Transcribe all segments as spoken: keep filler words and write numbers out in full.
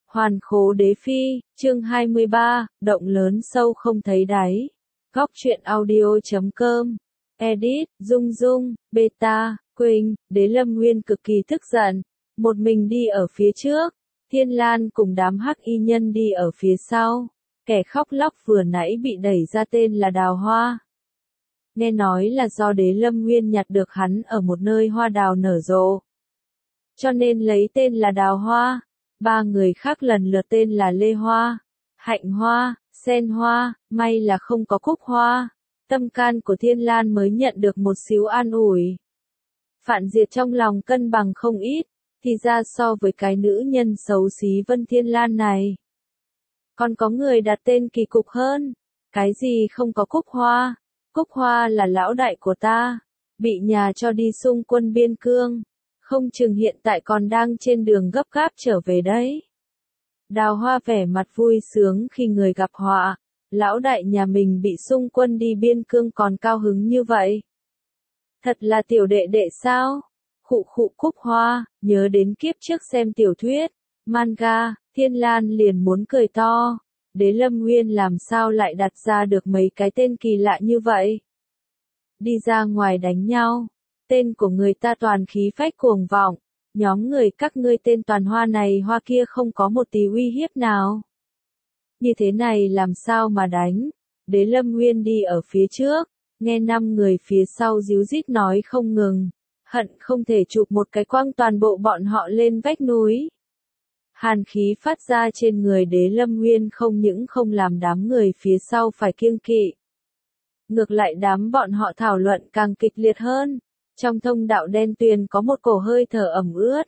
Hoàn khố đế phi, chương hai mươi ba, động lớn sâu không thấy đáy. Góc truyện audio chấm com. Edit, Dung Dung, Beta, Quỳnh, Đế Lâm Nguyên cực kỳ tức giận. Một mình đi ở phía trước. Thiên Lan cùng đám hắc y nhân đi ở phía sau. Kẻ khóc lóc vừa nãy bị đẩy ra tên là Đào Hoa. Nghe nói là do Đế Lâm Nguyên nhặt được hắn ở một nơi hoa đào nở rộ, cho nên lấy tên là Đào Hoa. Ba người khác lần lượt tên là Lê Hoa, Hạnh Hoa, Sen Hoa, may là không có Cúc Hoa. Tâm can của Thiên Lan mới nhận được một xíu an ủi. Phạn Diệt trong lòng cân bằng không ít, thì ra so với cái nữ nhân xấu xí Vân Thiên Lan này, còn có người đặt tên kỳ cục hơn. Cái gì không có Cúc Hoa? Cúc Hoa là lão đại của ta, bị nhà cho đi xung quân biên cương, không chừng hiện tại còn đang trên đường gấp gáp trở về đấy. Đào Hoa vẻ mặt vui sướng khi người gặp họa, lão đại nhà mình bị xung quân đi biên cương còn cao hứng như vậy. Thật là tiểu đệ đệ sao? Khụ khụ Cúc Hoa, nhớ đến kiếp trước xem tiểu thuyết, manga, Thiên Lan liền muốn cười to. Đế Lâm Nguyên làm sao lại đặt ra được mấy cái tên kỳ lạ như vậy? Đi ra ngoài đánh nhau, tên của người ta toàn khí phách cuồng vọng, nhóm người các ngươi tên toàn hoa này hoa kia không có một tí uy hiếp nào. Như thế này làm sao mà đánh? Đế Lâm Nguyên đi ở phía trước, nghe năm người phía sau díu dít nói không ngừng, hận không thể chụp một cái quăng toàn bộ bọn họ lên vách núi. Hàn khí phát ra trên người Đế Lâm Nguyên không những không làm đám người phía sau phải kiêng kỵ, ngược lại đám bọn họ thảo luận càng kịch liệt hơn. Trong thông đạo đen tuyền có một cổ hơi thở ẩm ướt,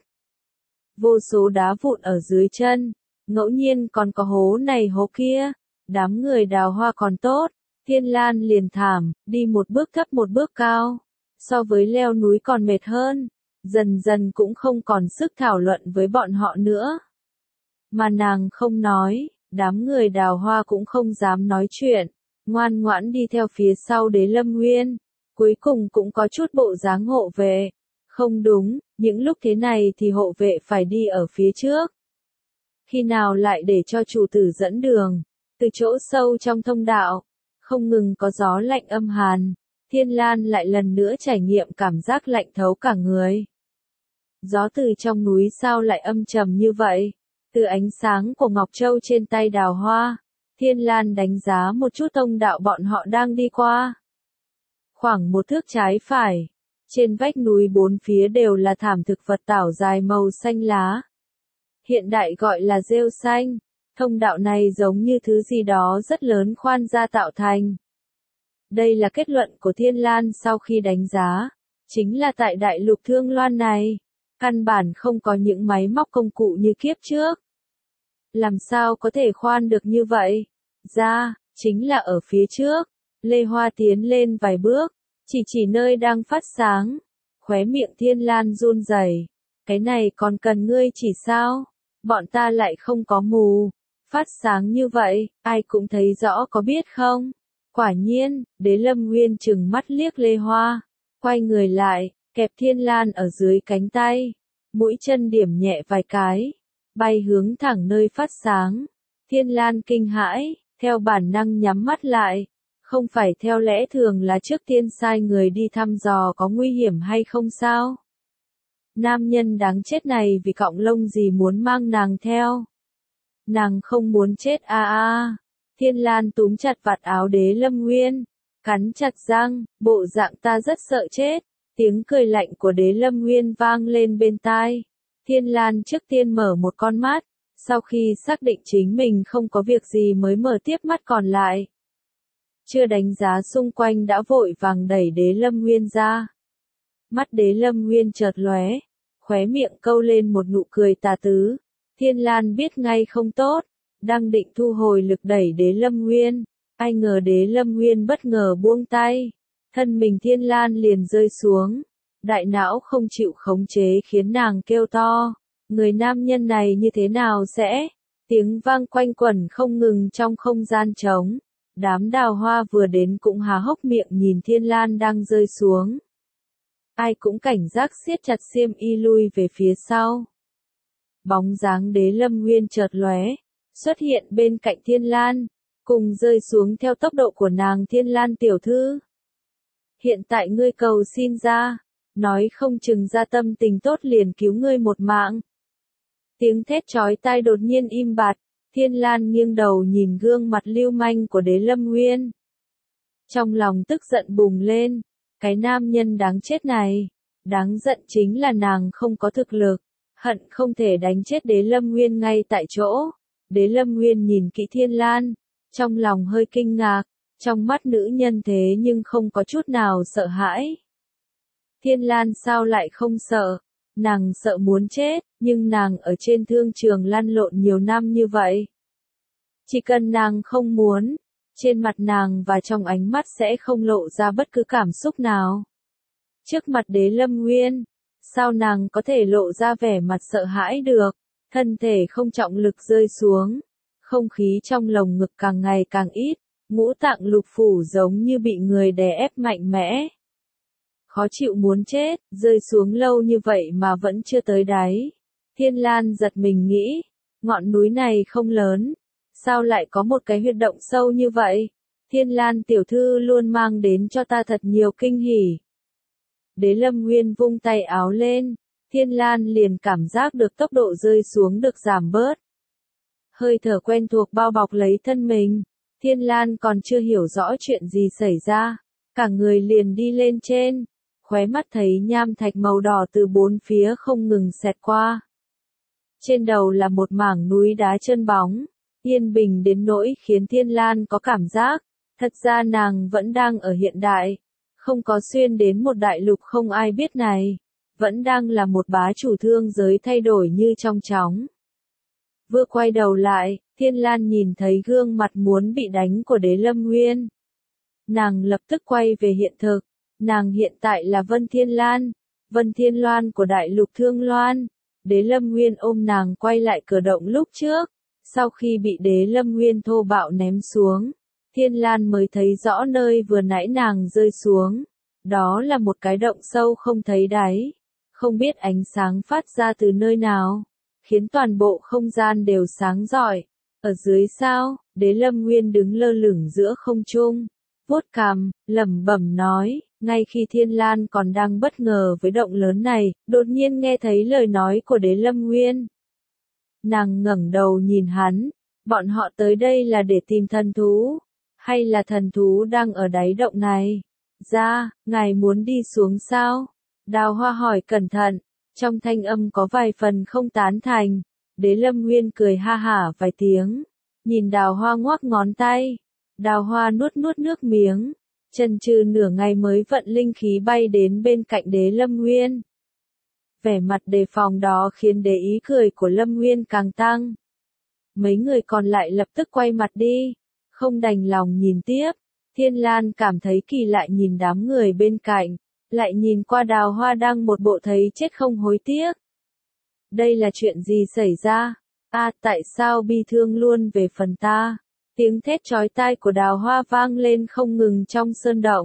vô số đá vụn ở dưới chân, ngẫu nhiên còn có hố này hố kia. Đám người Đào Hoa còn tốt, Thiên Lan liền thảm, đi một bước thấp một bước cao, so với leo núi còn mệt hơn, dần dần cũng không còn sức thảo luận với bọn họ nữa. Mà nàng không nói, đám người Đào Hoa cũng không dám nói chuyện, ngoan ngoãn đi theo phía sau Đế Lâm Nguyên, cuối cùng cũng có chút bộ dáng hộ vệ. Không đúng, những lúc thế này thì hộ vệ phải đi ở phía trước. Khi nào lại để cho chủ tử dẫn đường? Từ chỗ sâu trong thông đạo, không ngừng có gió lạnh âm hàn, Thiên Lan lại lần nữa trải nghiệm cảm giác lạnh thấu cả người. Gió từ trong núi sao lại âm trầm như vậy? Từ ánh sáng của Ngọc Châu trên tay Đào Hoa, Thiên Lan đánh giá một chút thông đạo bọn họ đang đi qua. Khoảng một thước trái phải, trên vách núi bốn phía đều là thảm thực vật tảo dài màu xanh lá. Hiện đại gọi là rêu xanh, thông đạo này giống như thứ gì đó rất lớn khoan ra tạo thành. Đây là kết luận của Thiên Lan sau khi đánh giá, chính là tại đại lục Thương Loan này, căn bản không có những máy móc công cụ như kiếp trước. Làm sao có thể khoan được như vậy? Ra, chính là ở phía trước. Lê Hoa tiến lên vài bước, chỉ chỉ nơi đang phát sáng. Khóe miệng Thiên Lan run rẩy. Cái này còn cần ngươi chỉ sao? Bọn ta lại không có mù. Phát sáng như vậy, ai cũng thấy rõ có biết không? Quả nhiên, Đế Lâm Nguyên trừng mắt liếc Lê Hoa, quay người lại, kẹp Thiên Lan ở dưới cánh tay, mũi chân điểm nhẹ vài cái, bay hướng thẳng nơi phát sáng. Thiên Lan kinh hãi, theo bản năng nhắm mắt lại, không phải theo lẽ thường là trước tiên sai người đi thăm dò có nguy hiểm hay không sao? Nam nhân đáng chết này vì cọng lông gì muốn mang nàng theo? Nàng không muốn chết a a. Thiên Lan túm chặt vạt áo Đế Lâm Nguyên, cắn chặt răng, bộ dạng ta rất sợ chết. Tiếng cười lạnh của Đế Lâm Nguyên vang lên bên tai. Thiên Lan trước tiên mở một con mắt, sau khi xác định chính mình không có việc gì mới mở tiếp mắt còn lại. Chưa đánh giá xung quanh đã vội vàng đẩy Đế Lâm Nguyên ra. Mắt Đế Lâm Nguyên chợt lóe, khóe miệng câu lên một nụ cười tà tứ. Thiên Lan biết ngay không tốt, đang định thu hồi lực đẩy Đế Lâm Nguyên, ai ngờ Đế Lâm Nguyên bất ngờ buông tay, thân mình Thiên Lan liền rơi xuống, đại não không chịu khống chế khiến nàng kêu to, người nam nhân này như thế nào sẽ? Tiếng vang quanh quẩn không ngừng trong không gian trống, đám Đào Hoa vừa đến cũng há hốc miệng nhìn Thiên Lan đang rơi xuống. Ai cũng cảnh giác siết chặt xiêm y lui về phía sau. bóng dáng Đế Lâm Nguyên chợt lóe, xuất hiện bên cạnh Thiên Lan, cùng rơi xuống theo tốc độ của nàng. Thiên Lan tiểu thư, hiện tại ngươi cầu xin ra, nói không chừng ra tâm tình tốt liền cứu ngươi một mạng. Tiếng thét chói tai đột nhiên im bặt, Thiên Lan nghiêng đầu nhìn gương mặt lưu manh của Đế Lâm Nguyên. Trong lòng tức giận bùng lên, cái nam nhân đáng chết này, đáng giận chính là nàng không có thực lực, hận không thể đánh chết Đế Lâm Nguyên ngay tại chỗ. Đế Lâm Nguyên nhìn kỹ Thiên Lan, trong lòng hơi kinh ngạc, trong mắt nữ nhân thế nhưng không có chút nào sợ hãi. Thiên Lan sao lại không sợ? Nàng sợ muốn chết, nhưng nàng ở trên thương trường lăn lộn nhiều năm như vậy. Chỉ cần nàng không muốn, trên mặt nàng và trong ánh mắt sẽ không lộ ra bất cứ cảm xúc nào. Trước mặt Đế Lâm Nguyên, sao nàng có thể lộ ra vẻ mặt sợ hãi được? Thân thể không trọng lực rơi xuống, không khí trong lồng ngực càng ngày càng ít, ngũ tạng lục phủ giống như bị người đè ép mạnh mẽ. Khó chịu muốn chết, rơi xuống lâu như vậy mà vẫn chưa tới đáy. Thiên Lan giật mình nghĩ, ngọn núi này không lớn, sao lại có một cái huyệt động sâu như vậy? Thiên Lan tiểu thư luôn mang đến cho ta thật nhiều kinh hỉ. Đế Lâm Nguyên vung tay áo lên, Thiên Lan liền cảm giác được tốc độ rơi xuống được giảm bớt. Hơi thở quen thuộc bao bọc lấy thân mình, Thiên Lan còn chưa hiểu rõ chuyện gì xảy ra, cả người liền đi lên trên, khóe mắt thấy nham thạch màu đỏ từ bốn phía không ngừng xẹt qua. Trên đầu là một mảng núi đá trơn bóng, yên bình đến nỗi khiến Thiên Lan có cảm giác, thật ra nàng vẫn đang ở hiện đại, không có xuyên đến một đại lục không ai biết này, vẫn đang là một bá chủ thương giới thay đổi như trong chóng. Vừa quay đầu lại, Thiên Lan nhìn thấy gương mặt muốn bị đánh của Đế Lâm Nguyên. Nàng lập tức quay về hiện thực, nàng hiện tại là Vân Thiên Lan, Vân Thiên Loan của đại lục Thương Loan. Đế Lâm Nguyên ôm nàng quay lại cửa động lúc trước, sau khi bị Đế Lâm Nguyên thô bạo ném xuống, Thiên Lan mới thấy rõ nơi vừa nãy nàng rơi xuống. Đó là một cái động sâu không thấy đáy, không biết ánh sáng phát ra từ nơi nào, khiến toàn bộ không gian đều sáng rọi. Ở dưới sao, Đế Lâm Nguyên đứng lơ lửng giữa không trung, vuốt cằm, lẩm bẩm nói, ngay khi Thiên Lan còn đang bất ngờ với động lớn này, đột nhiên nghe thấy lời nói của Đế Lâm Nguyên. Nàng ngẩng đầu nhìn hắn, bọn họ tới đây là để tìm thần thú, hay là thần thú đang ở đáy động này? Ra, ngài muốn đi xuống sao? Đào Hoa hỏi cẩn thận, trong thanh âm có vài phần không tán thành. Đế Lâm Nguyên cười ha hả vài tiếng, nhìn Đào Hoa ngoắc ngón tay. Đào Hoa nuốt nuốt nước miếng, chần chừ nửa ngày mới vận linh khí bay đến bên cạnh Đế Lâm Nguyên. Vẻ mặt đề phòng đó khiến đế ý cười của Lâm Nguyên càng tăng. Mấy người còn lại lập tức quay mặt đi, không đành lòng nhìn tiếp. Thiên Lan cảm thấy kỳ lạ nhìn đám người bên cạnh, lại nhìn qua Đào Hoa đang một bộ thấy chết không hối tiếc. Đây là chuyện gì xảy ra? À, tại sao bi thương luôn về phần ta? Tiếng thét chói tai của Đào Hoa vang lên không ngừng trong sơn động.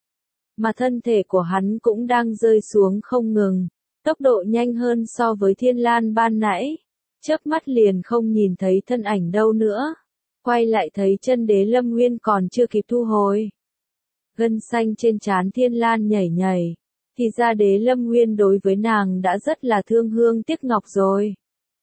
Mà thân thể của hắn cũng đang rơi xuống không ngừng, tốc độ nhanh hơn so với Thiên Lan ban nãy. Chớp mắt liền không nhìn thấy thân ảnh đâu nữa. Quay lại thấy chân Đế Lâm Nguyên còn chưa kịp thu hồi. Gân xanh trên trán Thiên Lan nhảy nhảy. Thì ra Đế Lâm Nguyên đối với nàng đã rất là thương hương tiếc ngọc rồi.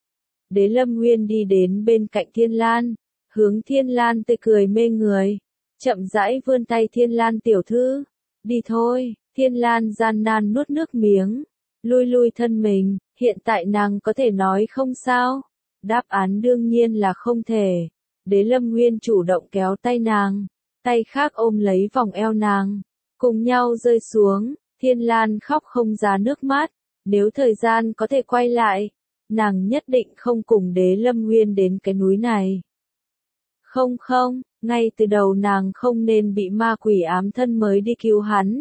Đế Lâm Nguyên đi đến bên cạnh Thiên Lan, hướng Thiên Lan tươi cười mê người, chậm rãi vươn tay. Thiên Lan tiểu thư, đi thôi. Thiên Lan gian nan nuốt nước miếng, lui lui thân mình, hiện tại nàng có thể nói không sao? Đáp án đương nhiên là không thể. Đế Lâm Nguyên chủ động kéo tay nàng, tay khác ôm lấy vòng eo nàng, cùng nhau rơi xuống. Thiên Lan khóc không ra nước mắt, nếu thời gian có thể quay lại, nàng nhất định không cùng Đế Lâm Nguyên đến cái núi này. Không không, ngay từ đầu nàng không nên bị ma quỷ ám thân mới đi cứu hắn.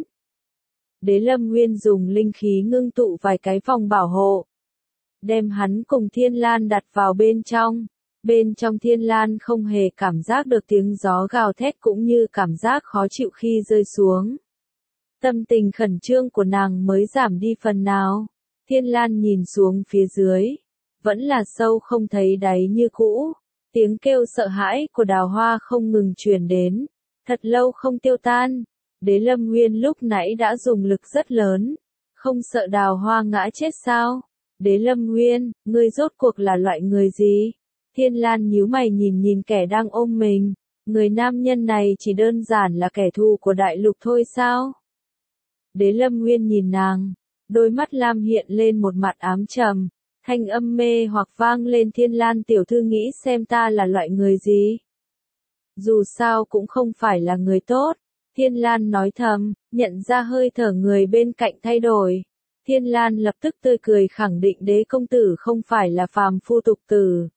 Đế Lâm Nguyên dùng linh khí ngưng tụ vài cái vòng bảo hộ, đem hắn cùng Thiên Lan đặt vào bên trong. Bên trong Thiên Lan không hề cảm giác được tiếng gió gào thét cũng như cảm giác khó chịu khi rơi xuống. Tâm tình khẩn trương của nàng mới giảm đi phần nào. Thiên Lan nhìn xuống phía dưới, vẫn là sâu không thấy đáy như cũ. Tiếng kêu sợ hãi của Đào Hoa không ngừng truyền đến, thật lâu không tiêu tan. Đế Lâm Nguyên lúc nãy đã dùng lực rất lớn, không sợ Đào Hoa ngã chết sao? Đế Lâm Nguyên, ngươi rốt cuộc là loại người gì? Thiên Lan nhíu mày nhìn nhìn kẻ đang ôm mình, người nam nhân này chỉ đơn giản là kẻ thù của đại lục thôi sao? Đế Lâm Nguyên nhìn nàng, đôi mắt lam hiện lên một mặt ám trầm, thanh âm mê hoặc vang lên. Thiên Lan tiểu thư nghĩ xem ta là loại người gì? Dù sao cũng không phải là người tốt. Thiên Lan nói thầm, nhận ra hơi thở người bên cạnh thay đổi. Thiên Lan lập tức tươi cười khẳng định đế công tử không phải là phàm phu tục tử.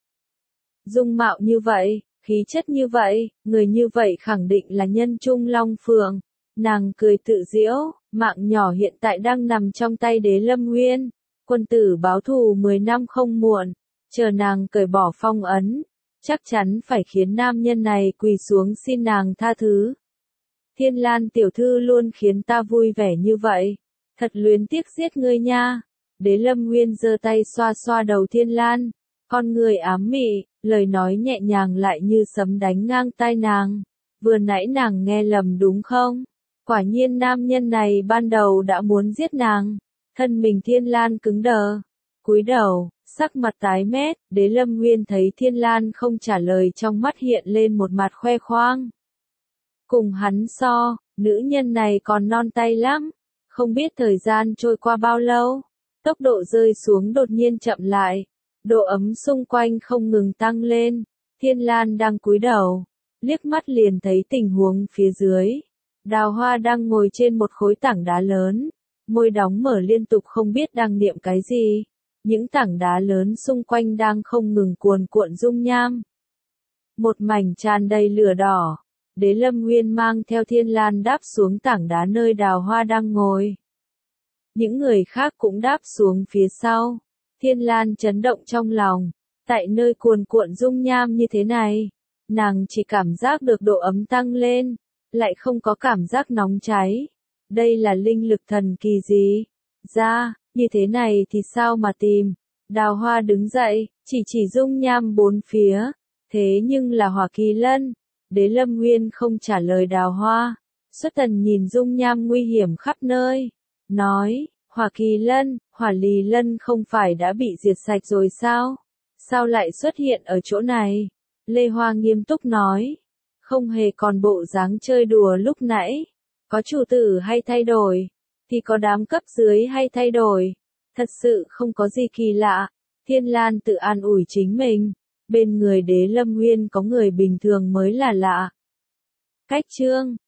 Dung mạo như vậy, khí chất như vậy, người như vậy khẳng định là nhân trung long phượng. Nàng cười tự giễu, mạng nhỏ hiện tại đang nằm trong tay Đế Lâm Nguyên. Quân tử báo thù mười năm không muộn, chờ nàng cởi bỏ phong ấn, chắc chắn phải khiến nam nhân này quỳ xuống xin nàng tha thứ. Thiên Lan tiểu thư luôn khiến ta vui vẻ như vậy, thật luyến tiếc giết ngươi nha. Đế Lâm Nguyên giơ tay xoa xoa đầu Thiên Lan, con người ám mị, lời nói nhẹ nhàng lại như sấm đánh ngang tai nàng. Vừa nãy nàng nghe lầm đúng không? Quả nhiên nam nhân này ban đầu đã muốn giết nàng. Thân mình Thiên Lan cứng đờ, cúi đầu, sắc mặt tái mét. Đế Lâm Nguyên thấy Thiên Lan không trả lời, trong mắt hiện lên một mặt khoe khoang. Cùng hắn so, nữ nhân này còn non tay lắm. Không biết thời gian trôi qua bao lâu, tốc độ rơi xuống đột nhiên chậm lại, độ ấm xung quanh không ngừng tăng lên. Thiên Lan đang cúi đầu, liếc mắt liền thấy tình huống phía dưới. Đào Hoa đang ngồi trên một khối tảng đá lớn, môi đóng mở liên tục không biết đang niệm cái gì. Những tảng đá lớn xung quanh đang không ngừng cuồn cuộn dung nham. Một mảnh tràn đầy lửa đỏ. Đế Lâm Nguyên mang theo Thiên Lan đáp xuống tảng đá nơi Đào Hoa đang ngồi. Những người khác cũng đáp xuống phía sau. Thiên Lan chấn động trong lòng. Tại nơi cuồn cuộn dung nham như thế này, nàng chỉ cảm giác được độ ấm tăng lên, lại không có cảm giác nóng cháy. Đây là linh lực thần kỳ gì? Ra, như thế này thì sao mà tìm? Đào Hoa đứng dậy, chỉ chỉ dung nham bốn phía. Thế nhưng là Hỏa Kỳ Lân. Đế Lâm Nguyên không trả lời Đào Hoa. Xuất Thần nhìn dung nham nguy hiểm khắp nơi, nói, Hỏa Kỳ Lân, Hỏa Lì Lân không phải đã bị diệt sạch rồi sao? Sao lại xuất hiện ở chỗ này? Lê Hoa nghiêm túc nói, không hề còn bộ dáng chơi đùa lúc nãy. Có chủ tử hay thay đổi, thì có đám cấp dưới hay thay đổi. Thật sự không có gì kỳ lạ. Thiên Lan tự an ủi chính mình. Bên người Đế Lâm Nguyên có người bình thường mới là lạ. Cách chương